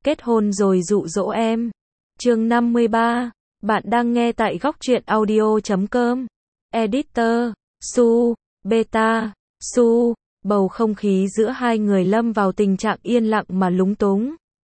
kết hôn rồi dụ dỗ em. Chương 53. Bạn đang nghe tại góc truyện audio.com. Editor, Su, Beta, Su. Bầu không khí giữa hai người lâm vào tình trạng yên lặng mà lúng túng.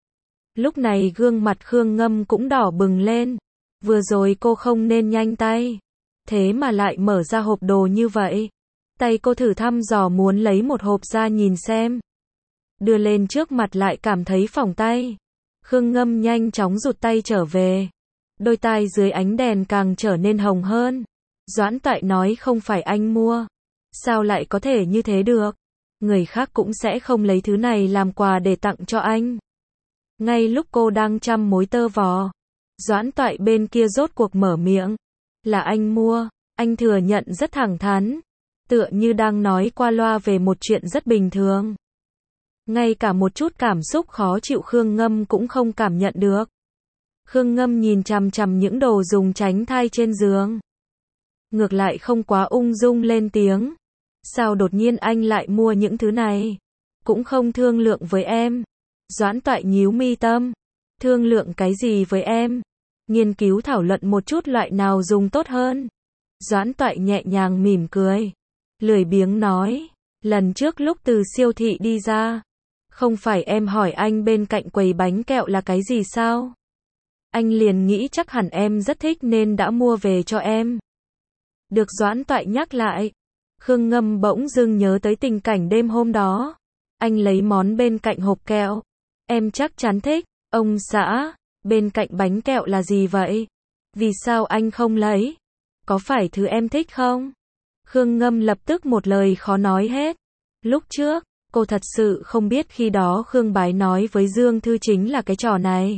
Lúc này gương mặt Khương Ngâm cũng đỏ bừng lên. Vừa rồi cô không nên nhanh tay. Thế mà lại mở ra hộp đồ như vậy. Tay cô thử thăm dò muốn lấy một hộp ra nhìn xem. Đưa lên trước mặt lại cảm thấy phỏng tay. Khương Ngâm nhanh chóng rụt tay trở về. Đôi tai dưới ánh đèn càng trở nên hồng hơn. Doãn Toại nói không phải anh mua. Sao lại có thể như thế được? Người khác cũng sẽ không lấy thứ này làm quà để tặng cho anh. Ngay lúc cô đang chăm mối tơ vò, Doãn Toại bên kia rốt cuộc mở miệng. Là anh mua, anh thừa nhận rất thẳng thắn. Tựa như đang nói qua loa về một chuyện rất bình thường. Ngay cả một chút cảm xúc khó chịu Khương Ngâm cũng không cảm nhận được. Khương Ngâm nhìn chằm chằm những đồ dùng tránh thai trên giường. Ngược lại không quá ung dung lên tiếng. Sao đột nhiên anh lại mua những thứ này? Cũng không thương lượng với em. Doãn Toại nhíu mi tâm. Thương lượng cái gì với em? Nghiên cứu thảo luận một chút loại nào dùng tốt hơn. Doãn Toại nhẹ nhàng mỉm cười. Lười biếng nói. Lần trước lúc từ siêu thị đi ra. Không phải em hỏi anh bên cạnh quầy bánh kẹo là cái gì sao? Anh liền nghĩ chắc hẳn em rất thích nên đã mua về cho em. Được Doãn Toại nhắc lại. Khương Ngâm bỗng dưng nhớ tới tình cảnh đêm hôm đó. Anh lấy món bên cạnh hộp kẹo. Em chắc chắn thích. Ông xã, bên cạnh bánh kẹo là gì vậy? Vì sao anh không lấy? Có phải thứ em thích không? Khương Ngâm lập tức một lời khó nói hết. Lúc trước, cô thật sự không biết khi đó Khương Bái nói với Dương Thư chính là cái trò này.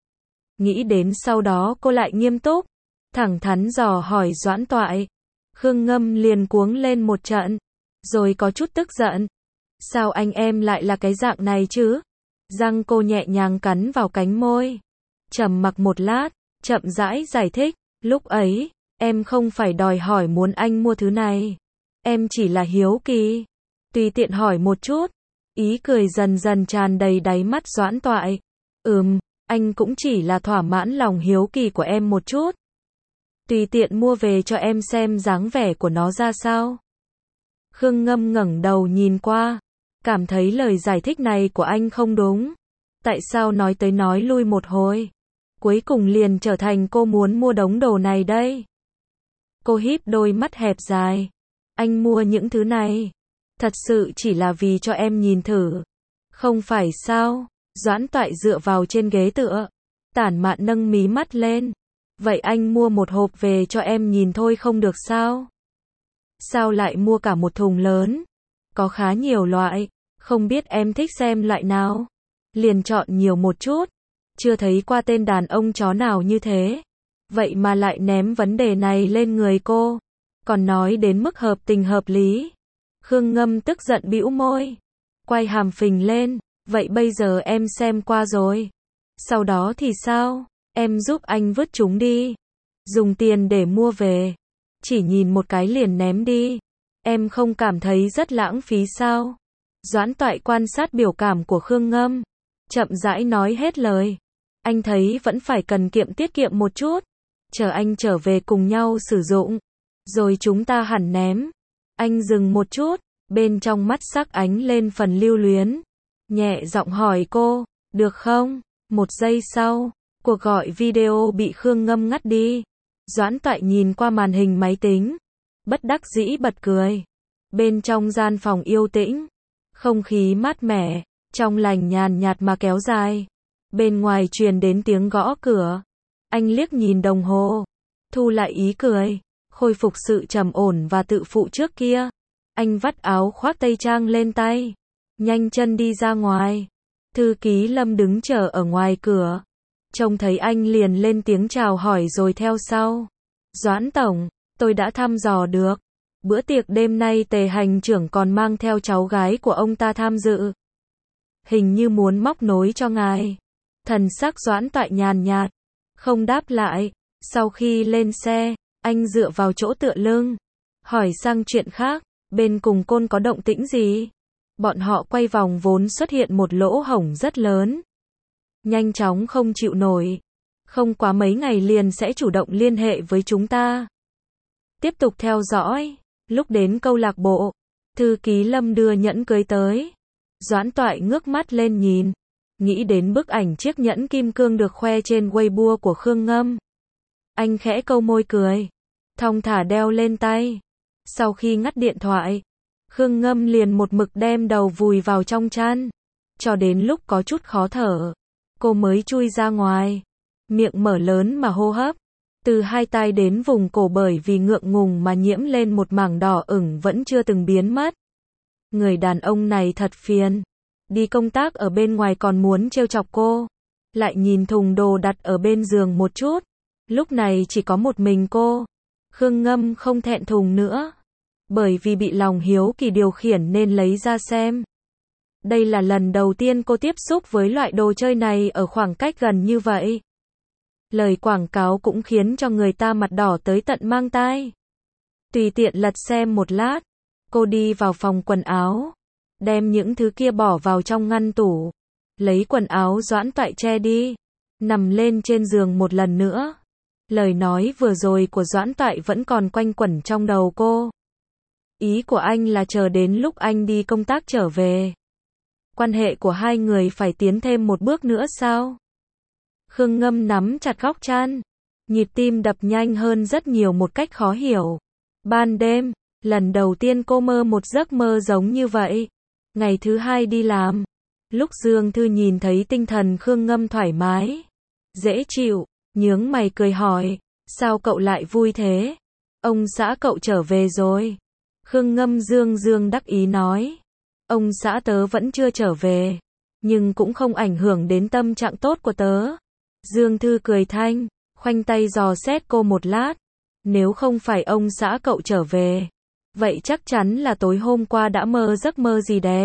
Nghĩ đến sau đó cô lại nghiêm túc, thẳng thắn dò hỏi Doãn Toại. Khương Ngâm liền cuống lên một trận, rồi có chút tức giận. Sao anh em lại là cái dạng này chứ? Răng cô nhẹ nhàng cắn vào cánh môi. Trầm mặc một lát, chậm rãi giải thích. Lúc ấy, em không phải đòi hỏi muốn anh mua thứ này. Em chỉ là hiếu kỳ. Tùy tiện hỏi một chút. Ý cười dần dần tràn đầy đáy mắt Doãn Toại. Anh cũng chỉ là thỏa mãn lòng hiếu kỳ của em một chút. Tùy tiện mua về cho em xem dáng vẻ của nó ra sao. Khương Ngâm ngẩng đầu nhìn qua. Cảm thấy lời giải thích này của anh không đúng. Tại sao nói tới nói lui một hồi? Cuối cùng liền trở thành cô muốn mua đống đồ này đây. Cô híp đôi mắt hẹp dài. Anh mua những thứ này. Thật sự chỉ là vì cho em nhìn thử. Không phải sao? Doãn Toại dựa vào trên ghế tựa. Tản mạn nâng mí mắt lên. Vậy anh mua một hộp về cho em nhìn thôi không được sao? Sao lại mua cả một thùng lớn? Có khá nhiều loại. Không biết em thích xem loại nào? Liền chọn nhiều một chút. Chưa thấy qua tên đàn ông chó nào như thế. Vậy mà lại ném vấn đề này lên người cô. Còn nói đến mức hợp tình hợp lý. Khương Ngâm tức giận bĩu môi. Quay hàm phình lên. Vậy bây giờ em xem qua rồi. Sau đó thì sao? Em giúp anh vứt chúng đi. Dùng tiền để mua về. Chỉ nhìn một cái liền ném đi. Em không cảm thấy rất lãng phí sao? Doãn Toại quan sát biểu cảm của Khương Ngâm. Chậm rãi nói hết lời. Anh thấy vẫn phải cần tiết kiệm một chút. Chờ anh trở về cùng nhau sử dụng. Rồi chúng ta hẳn ném. Anh dừng một chút. Bên trong mắt sắc ánh lên phần lưu luyến. Nhẹ giọng hỏi cô. Được không? Một giây sau. Cuộc gọi video bị Khương Ngâm ngắt đi. Doãn Toại nhìn qua màn hình máy tính. Bất đắc dĩ bật cười. Bên trong gian phòng yên tĩnh. Không khí mát mẻ, trong lành nhàn nhạt mà kéo dài. Bên ngoài truyền đến tiếng gõ cửa. Anh liếc nhìn đồng hồ. Thu lại ý cười. Khôi phục sự trầm ổn và tự phụ trước kia. Anh vắt áo khoác tây trang lên tay. Nhanh chân đi ra ngoài. Thư ký Lâm đứng chờ ở ngoài cửa. Trông thấy anh liền lên tiếng chào hỏi rồi theo sau. Doãn tổng, tôi đã thăm dò được. Bữa tiệc đêm nay Tề hành trưởng còn mang theo cháu gái của ông ta tham dự. Hình như muốn móc nối cho ngài. Thần sắc Doãn Toại nhàn nhạt. Không đáp lại. Sau khi lên xe, anh dựa vào chỗ tựa lưng. Hỏi sang chuyện khác. Bên cùng côn có động tĩnh gì? Bọn họ quay vòng vốn xuất hiện một lỗ hổng rất lớn. nhanh chóng không chịu nổi. Không quá mấy ngày liền sẽ chủ động liên hệ với chúng ta. Tiếp tục theo dõi. Lúc đến câu lạc bộ, thư ký Lâm đưa nhẫn cưới tới. Doãn Toại ngước mắt lên nhìn. Nghĩ đến bức ảnh chiếc nhẫn kim cương được khoe trên Weibo của Khương Ngâm. Anh khẽ câu môi cười. Thong thả đeo lên tay. Sau khi ngắt điện thoại, Khương Ngâm liền một mực đem đầu vùi vào trong chăn. Cho đến lúc có chút khó thở, cô mới chui ra ngoài. Miệng mở lớn mà hô hấp. Từ hai tai đến vùng cổ bởi vì ngượng ngùng mà nhiễm lên một mảng đỏ ửng vẫn chưa từng biến mất. Người đàn ông này thật phiền. Đi công tác ở bên ngoài còn muốn trêu chọc cô. Lại nhìn thùng đồ đặt ở bên giường một chút. Lúc này chỉ có một mình cô. Khương Ngâm không thẹn thùng nữa. Bởi vì bị lòng hiếu kỳ điều khiển nên lấy ra xem. Đây là lần đầu tiên cô tiếp xúc với loại đồ chơi này ở khoảng cách gần như vậy. Lời quảng cáo cũng khiến cho người ta mặt đỏ tới tận mang tai. Tùy tiện lật xem một lát, cô đi vào phòng quần áo, đem những thứ kia bỏ vào trong ngăn tủ, lấy quần áo Doãn Toại che đi, nằm lên trên giường một lần nữa. Lời nói vừa rồi của Doãn Toại vẫn còn quanh quẩn trong đầu cô. Ý của anh là chờ đến lúc anh đi công tác trở về. Quan hệ của hai người phải tiến thêm một bước nữa sao? Khương Ngâm nắm chặt góc chăn. Nhịp tim đập nhanh hơn rất nhiều một cách khó hiểu. Ban đêm, lần đầu tiên cô mơ một giấc mơ giống như vậy. Ngày thứ hai đi làm. Lúc Dương Thư nhìn thấy tinh thần Khương Ngâm thoải mái, dễ chịu, nhướng mày cười hỏi. Sao cậu lại vui thế? Ông xã cậu trở về rồi. Khương Ngâm dương đắc ý nói. Ông xã tớ vẫn chưa trở về. Nhưng cũng không ảnh hưởng đến tâm trạng tốt của tớ. Dương Thư cười thanh, khoanh tay dò xét cô một lát. Nếu không phải ông xã cậu trở về, vậy chắc chắn là tối hôm qua đã mơ giấc mơ gì đẹp.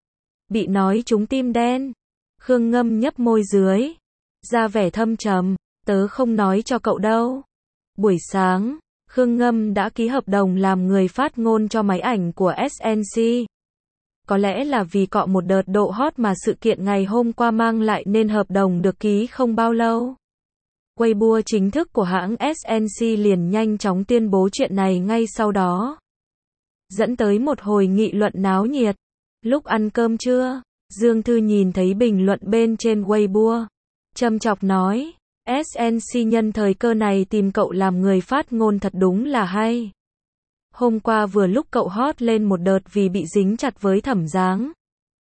Bị nói trúng tim đen. Khương Ngâm nhấp môi dưới, ra vẻ thâm trầm. Tớ không nói cho cậu đâu. Buổi sáng, Khương Ngâm đã ký hợp đồng làm người phát ngôn cho máy ảnh của SNC. Có lẽ là vì cọ một đợt độ hot mà sự kiện ngày hôm qua mang lại nên hợp đồng được ký không bao lâu. Weibo chính thức của hãng SNC liền nhanh chóng tuyên bố chuyện này ngay sau đó. Dẫn tới một hồi nghị luận náo nhiệt. Lúc ăn cơm trưa, Dương Thư nhìn thấy bình luận bên trên Weibo. Châm chọc nói, SNC nhân thời cơ này tìm cậu làm người phát ngôn thật đúng là hay. Hôm qua vừa lúc cậu hot lên một đợt vì bị dính chặt với Thẩm Giáng.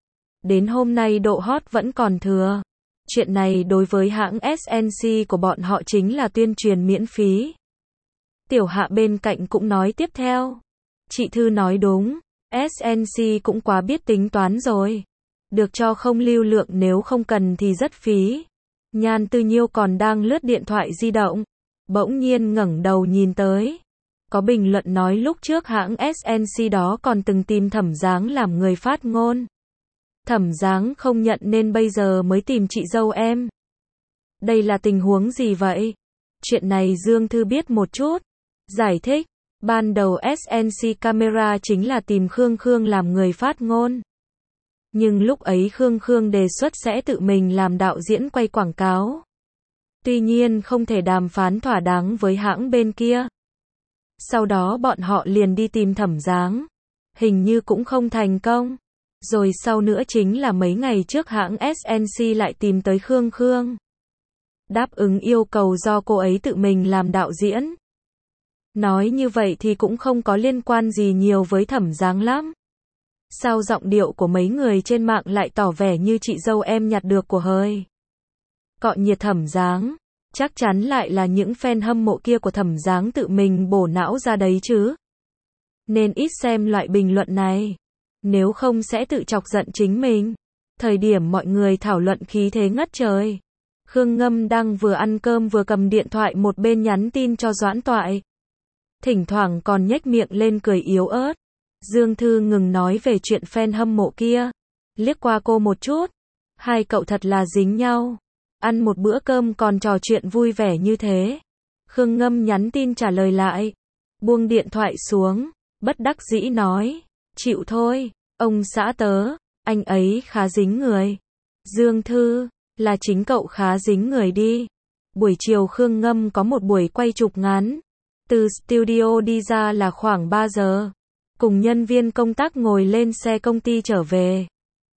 Đến hôm nay độ hot vẫn còn thừa. Chuyện này đối với hãng SNC của bọn họ chính là tuyên truyền miễn phí. Tiểu Hạ bên cạnh cũng nói tiếp theo. Chị Thư nói đúng, SNC cũng quá biết tính toán rồi. Được cho không lưu lượng nếu không cần thì rất phí. Nhan Tư Nhiêu còn đang lướt điện thoại di động. Bỗng nhiên ngẩng đầu nhìn tới. Có bình luận nói lúc trước hãng SNC đó còn từng tìm Thẩm Giáng làm người phát ngôn. Thẩm Giáng không nhận nên bây giờ mới tìm chị dâu em. Đây là tình huống gì vậy? Chuyện này Dương Thư biết một chút. Giải thích, ban đầu SNC Camera chính là tìm Khương làm người phát ngôn. Nhưng lúc ấy Khương đề xuất sẽ tự mình làm đạo diễn quay quảng cáo. Tuy nhiên không thể đàm phán thỏa đáng với hãng bên kia. Sau đó bọn họ liền đi tìm Thẩm Giáng. Hình như cũng không thành công. Rồi sau nữa chính là mấy ngày trước hãng SNC lại tìm tới Khương. Đáp ứng yêu cầu do cô ấy tự mình làm đạo diễn. Nói như vậy thì cũng không có liên quan gì nhiều với Thẩm Giáng lắm. Sao giọng điệu của mấy người trên mạng lại tỏ vẻ như chị dâu em nhặt được của hời. Cọ nhiệt Thẩm Giáng. Chắc chắn lại là những fan hâm mộ kia của Thẩm Giáng tự mình bổ não ra đấy chứ. Nên ít xem loại bình luận này. Nếu không sẽ tự chọc giận chính mình. Thời điểm mọi người thảo luận khí thế ngất trời. Khương Ngâm đang vừa ăn cơm vừa cầm điện thoại một bên nhắn tin cho Doãn Toại. Thỉnh thoảng còn nhếch miệng lên cười yếu ớt. Dương Thư ngừng nói về chuyện fan hâm mộ kia. Liếc qua cô một chút. Hai cậu thật là dính nhau. Ăn một bữa cơm còn trò chuyện vui vẻ như thế. Khương Ngâm nhắn tin trả lời lại. Buông điện thoại xuống. Bất đắc dĩ nói. Chịu thôi. Ông xã tớ. Anh ấy khá dính người. Dương Thư. Là chính cậu khá dính người đi. Buổi chiều Khương Ngâm có một buổi quay chụp ngắn. Từ studio đi ra là khoảng 3 giờ. Cùng nhân viên công tác ngồi lên xe công ty trở về.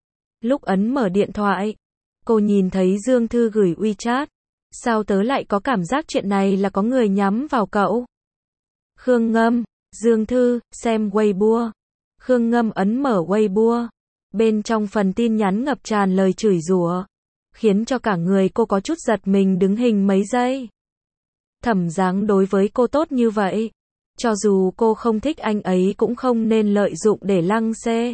Lúc ấn mở điện thoại, cô nhìn thấy Dương Thư gửi WeChat. Sao tớ lại có cảm giác chuyện này là có người nhắm vào cậu? Khương Ngâm, Dương Thư, xem Weibo. Khương Ngâm ấn mở Weibo. Bên trong phần tin nhắn ngập tràn lời chửi rủa, khiến cho cả người cô có chút giật mình đứng hình mấy giây. Thẩm Giáng đối với cô tốt như vậy. Cho dù cô không thích anh ấy cũng không nên lợi dụng để lăng xê.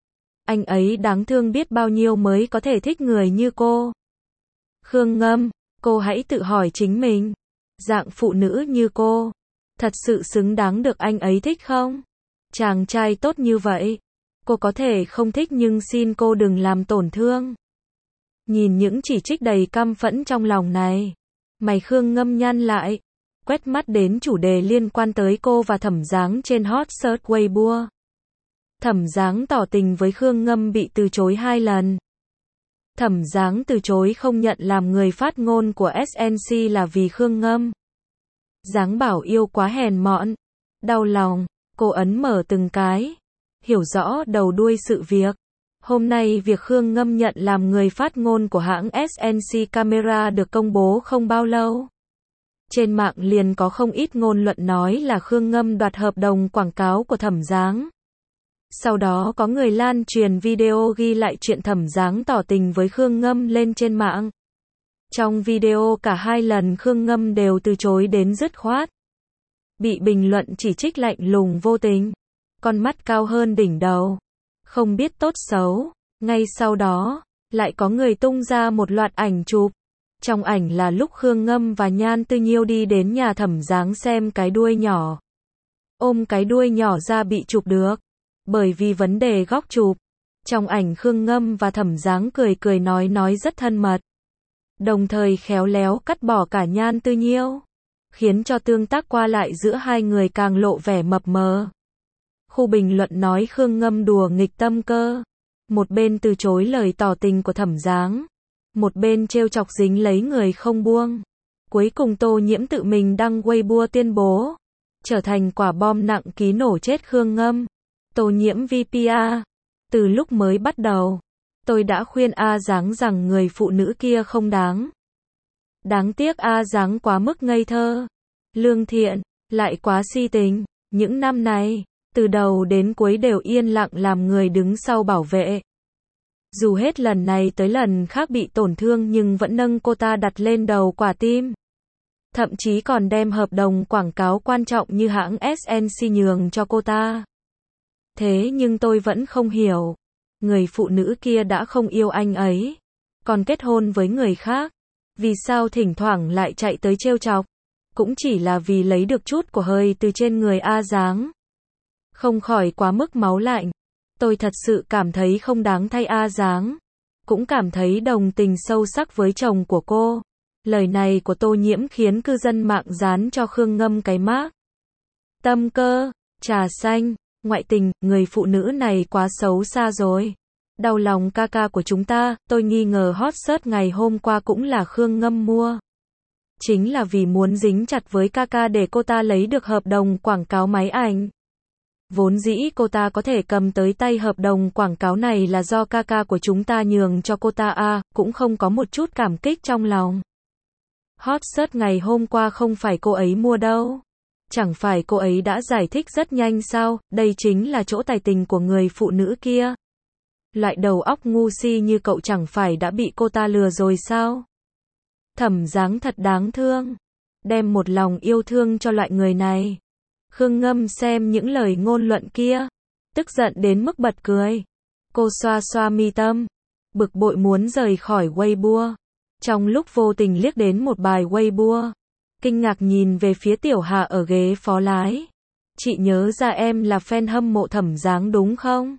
Anh ấy đáng thương biết bao nhiêu mới có thể thích người như cô. Khương Ngâm, cô hãy tự hỏi chính mình. Dạng phụ nữ như cô, thật sự xứng đáng được anh ấy thích không? Chàng trai tốt như vậy, cô có thể không thích nhưng xin cô đừng làm tổn thương. Nhìn những chỉ trích đầy căm phẫn trong lòng này, mày Khương Ngâm nhăn lại, quét mắt đến chủ đề liên quan tới cô và Thẩm Giáng trên hot search Weibo. Thẩm Giáng tỏ tình với Khương Ngâm bị từ chối 2 lần. Thẩm Giáng từ chối không nhận làm người phát ngôn của SNC là vì Khương Ngâm. Giáng bảo yêu quá hèn mọn. Đau lòng, cô ấn mở từng cái, hiểu rõ đầu đuôi sự việc. Hôm nay việc Khương Ngâm nhận làm người phát ngôn của hãng SNC Camera được công bố không bao lâu. Trên mạng liền có không ít ngôn luận nói là Khương Ngâm đoạt hợp đồng quảng cáo của Thẩm Giáng. Sau đó có người lan truyền video ghi lại chuyện Thẩm Giáng tỏ tình với Khương Ngâm lên trên mạng. Trong video cả 2 lần Khương Ngâm đều từ chối đến dứt khoát. Bị bình luận chỉ trích lạnh lùng vô tình. Con mắt cao hơn đỉnh đầu. Không biết tốt xấu. Ngay sau đó, lại có người tung ra một loạt ảnh chụp. Trong ảnh là lúc Khương Ngâm và Nhan Tư Nhiêu đi đến nhà Thẩm Giáng xem cái đuôi nhỏ. Ôm cái đuôi nhỏ ra bị chụp được. Bởi vì vấn đề góc chụp. Trong ảnh Khương Ngâm và Thẩm Giáng cười cười nói rất thân mật. Đồng thời khéo léo cắt bỏ cả Nhan Tư Nhiêu. Khiến cho tương tác qua lại giữa hai người càng lộ vẻ mập mờ. Khu bình luận nói Khương Ngâm đùa nghịch tâm cơ. Một bên từ chối lời tỏ tình của Thẩm Giáng. Một bên trêu chọc dính lấy người không buông. Cuối cùng Tô Nhiễm tự mình đăng Weibo tuyên bố. Trở thành quả bom nặng ký nổ chết Khương Ngâm. Tô Nhiễm VPA. Từ lúc mới bắt đầu, tôi đã khuyên A Giáng rằng người phụ nữ kia không đáng. Đáng tiếc A Giáng quá mức ngây thơ, lương thiện, lại quá si tình. Những năm này, từ đầu đến cuối đều yên lặng làm người đứng sau bảo vệ. Dù hết lần này tới lần khác bị tổn thương nhưng vẫn nâng cô ta đặt lên đầu quả tim. Thậm chí còn đem hợp đồng quảng cáo quan trọng như hãng SNC nhường cho cô ta. Thế nhưng tôi vẫn không hiểu. Người phụ nữ kia đã không yêu anh ấy, còn kết hôn với người khác. Vì sao thỉnh thoảng lại chạy tới trêu chọc? Cũng chỉ là vì lấy được chút của hơi từ trên người A Giáng. Không khỏi quá mức máu lạnh. Tôi thật sự cảm thấy không đáng thay A Giáng. Cũng cảm thấy đồng tình sâu sắc với chồng của cô. Lời này của Tô Nhiễm khiến cư dân mạng dán cho Khương Ngâm cái mác tâm cơ, trà xanh, ngoại tình, người phụ nữ này quá xấu xa rồi. Đau lòng ca ca của chúng ta, tôi nghi ngờ hot search ngày hôm qua cũng là Khương Ngâm mua. Chính là vì muốn dính chặt với ca ca để cô ta lấy được hợp đồng quảng cáo máy ảnh. Vốn dĩ cô ta có thể cầm tới tay hợp đồng quảng cáo này là do ca ca của chúng ta nhường cho cô ta cũng không có một chút cảm kích trong lòng. Hot search ngày hôm qua không phải cô ấy mua đâu. Chẳng phải cô ấy đã giải thích rất nhanh sao, đây chính là chỗ tài tình của người phụ nữ kia. Loại đầu óc ngu si như cậu chẳng phải đã bị cô ta lừa rồi sao? Thẩm Giáng thật đáng thương. Đem một lòng yêu thương cho loại người này. Khương Ngâm xem những lời ngôn luận kia. Tức giận đến mức bật cười. Cô xoa xoa mi tâm. Bực bội muốn rời khỏi Weibo. Trong lúc vô tình liếc đến một bài Weibo. Kinh ngạc nhìn về phía Tiểu Hà ở ghế phó lái. Chị nhớ ra em là fan hâm mộ Thẩm Giáng đúng không?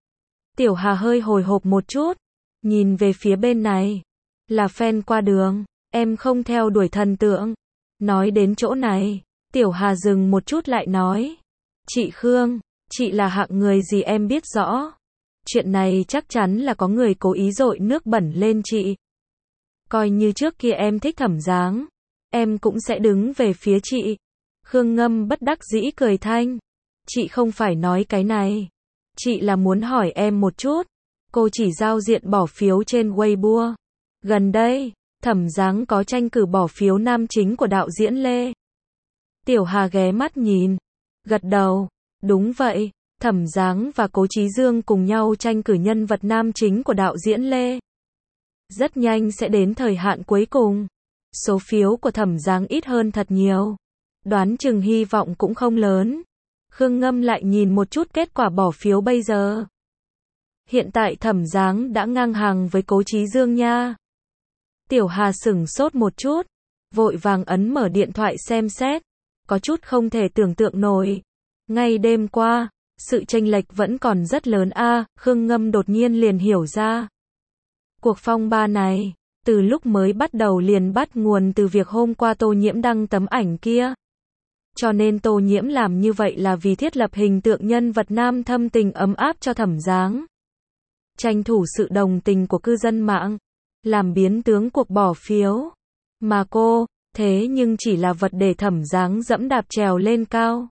Tiểu Hà hơi hồi hộp một chút. Nhìn về phía bên này. Là fan qua đường. Em không theo đuổi thần tượng. Nói đến chỗ này. Tiểu Hà dừng một chút lại nói. Chị Khương, chị là hạng người gì em biết rõ. Chuyện này chắc chắn là có người cố ý dội nước bẩn lên chị. Coi như trước kia em thích Thẩm Giáng, em cũng sẽ đứng về phía chị. Khương Ngâm bất đắc dĩ cười thanh. Chị không phải nói cái này. Chị là muốn hỏi em một chút. Cô chỉ giao diện bỏ phiếu trên Weibo. Gần đây, Thẩm Giáng có tranh cử bỏ phiếu nam chính của đạo diễn Lê. Tiểu Hà ghé mắt nhìn, gật đầu. Đúng vậy, Thẩm Giáng và Cố Chí Dương cùng nhau tranh cử nhân vật nam chính của đạo diễn Lê. Rất nhanh sẽ đến thời hạn cuối cùng. Số phiếu của Thẩm Giáng ít hơn thật nhiều. Đoán chừng hy vọng cũng không lớn. Khương Ngâm lại nhìn một chút kết quả bỏ phiếu bây giờ. Hiện tại Thẩm Giáng đã ngang hàng với Cố Chí Dương nha. Tiểu Hà sửng sốt một chút, vội vàng ấn mở điện thoại xem xét, có chút không thể tưởng tượng nổi. Ngay đêm qua, sự chênh lệch vẫn còn rất lớn a. Khương Ngâm đột nhiên liền hiểu ra. Cuộc phong ba này, từ lúc mới bắt đầu liền bắt nguồn từ việc hôm qua Tô Nhiễm đăng tấm ảnh kia. Cho nên Tô Nhiễm làm như vậy là vì thiết lập hình tượng nhân vật nam thâm tình ấm áp cho Thẩm Giáng. Tranh thủ sự đồng tình của cư dân mạng, làm biến tướng cuộc bỏ phiếu. Mà cô, thế nhưng chỉ là vật để Thẩm Giáng dẫm đạp trèo lên cao.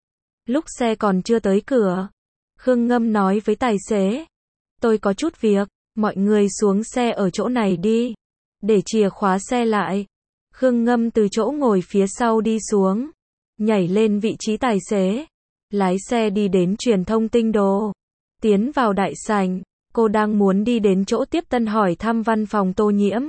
Lúc xe còn chưa tới cửa, Khương Ngâm nói với tài xế. Tôi có chút việc, mọi người xuống xe ở chỗ này đi. Để chìa khóa xe lại. Khương Ngâm từ chỗ ngồi phía sau đi xuống, nhảy lên vị trí tài xế, lái xe đi đến truyền thông Tinh Đồ. Tiến vào đại sảnh, cô đang muốn đi đến chỗ tiếp tân hỏi thăm văn phòng Tô Nhiễm.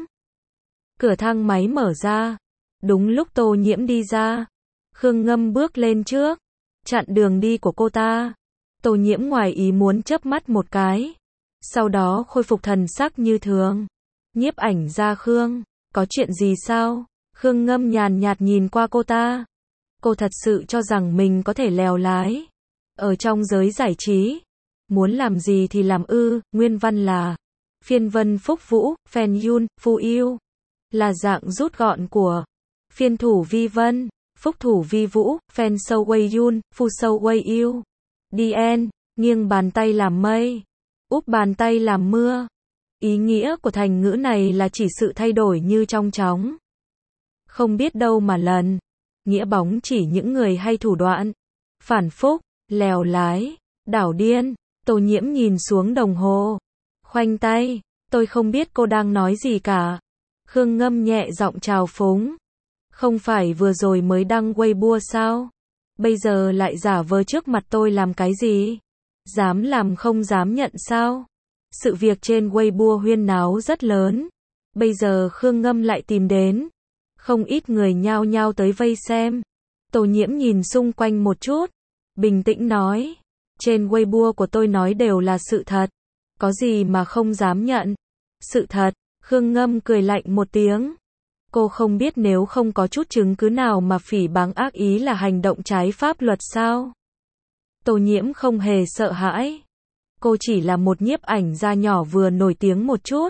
Cửa thang máy mở ra. Đúng lúc Tô Nhiễm đi ra, Khương Ngâm bước lên trước, chặn đường đi của cô ta. Tô Nhiễm ngoài ý muốn chớp mắt một cái, sau đó khôi phục thần sắc như thường. Nhiếp ảnh gia Khương, có chuyện gì sao? Khương Ngâm nhàn nhạt nhìn qua cô ta. Cô thật sự cho rằng mình có thể lèo lái ở trong giới giải trí, muốn làm gì thì làm ư? Nguyên văn là phiên vân phúc vũ, phèn yun, phu yêu, là dạng rút gọn của phiên thủ vi vân, phúc thủ vi vũ, phèn sâu quay yun, phu sâu quay yêu. DN, nghiêng bàn tay làm mây, úp bàn tay làm mưa. Ý nghĩa của thành ngữ này là chỉ sự thay đổi như trong chóng, không biết đâu mà lần. Nghĩa bóng chỉ những người hay thủ đoạn, phản phúc, lèo lái, đảo điên. Tô Nhiễm nhìn xuống đồng hồ, khoanh tay. Tôi không biết cô đang nói gì cả. Khương Ngâm nhẹ giọng trào phúng. Không phải vừa rồi mới đăng Weibo sao? Bây giờ lại giả vờ trước mặt tôi làm cái gì? Dám làm không dám nhận sao? Sự việc trên Weibo huyên náo rất lớn. Bây giờ Khương Ngâm lại tìm đến. Không ít người nhao nhao tới vây xem. Tô Nhiễm nhìn xung quanh một chút, bình tĩnh nói. Trên Weibo của tôi nói đều là sự thật. Có gì mà không dám nhận? Sự thật. Khương Ngâm cười lạnh một tiếng. Cô không biết nếu không có chút chứng cứ nào mà phỉ báng ác ý là hành động trái pháp luật sao? Tô Nhiễm không hề sợ hãi. Cô chỉ là một nhiếp ảnh gia nhỏ vừa nổi tiếng một chút.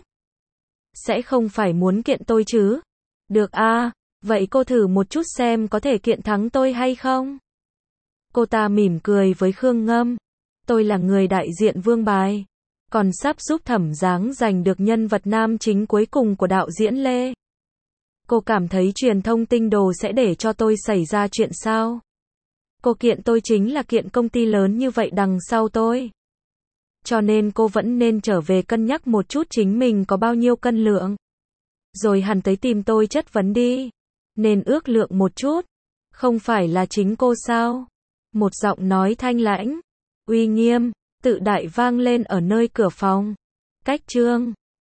Sẽ không phải muốn kiện tôi chứ? Được a, vậy cô thử một chút xem có thể kiện thắng tôi hay không? Cô ta mỉm cười với Khương Ngâm. Tôi là người đại diện Vương Bài, còn sắp giúp Thẩm Giáng giành được nhân vật nam chính cuối cùng của đạo diễn Lê. Cô cảm thấy truyền thông Tinh Đồ sẽ để cho tôi xảy ra chuyện sao? Cô kiện tôi chính là kiện công ty lớn như vậy đằng sau tôi. Cho nên cô vẫn nên trở về cân nhắc một chút chính mình có bao nhiêu cân lượng. Rồi hẳn tới tìm tôi chất vấn đi. Nên ước lượng một chút. Không phải là chính cô sao? Một giọng nói thanh lãnh, uy nghiêm, tự đại vang lên ở nơi cửa phòng. Cách chương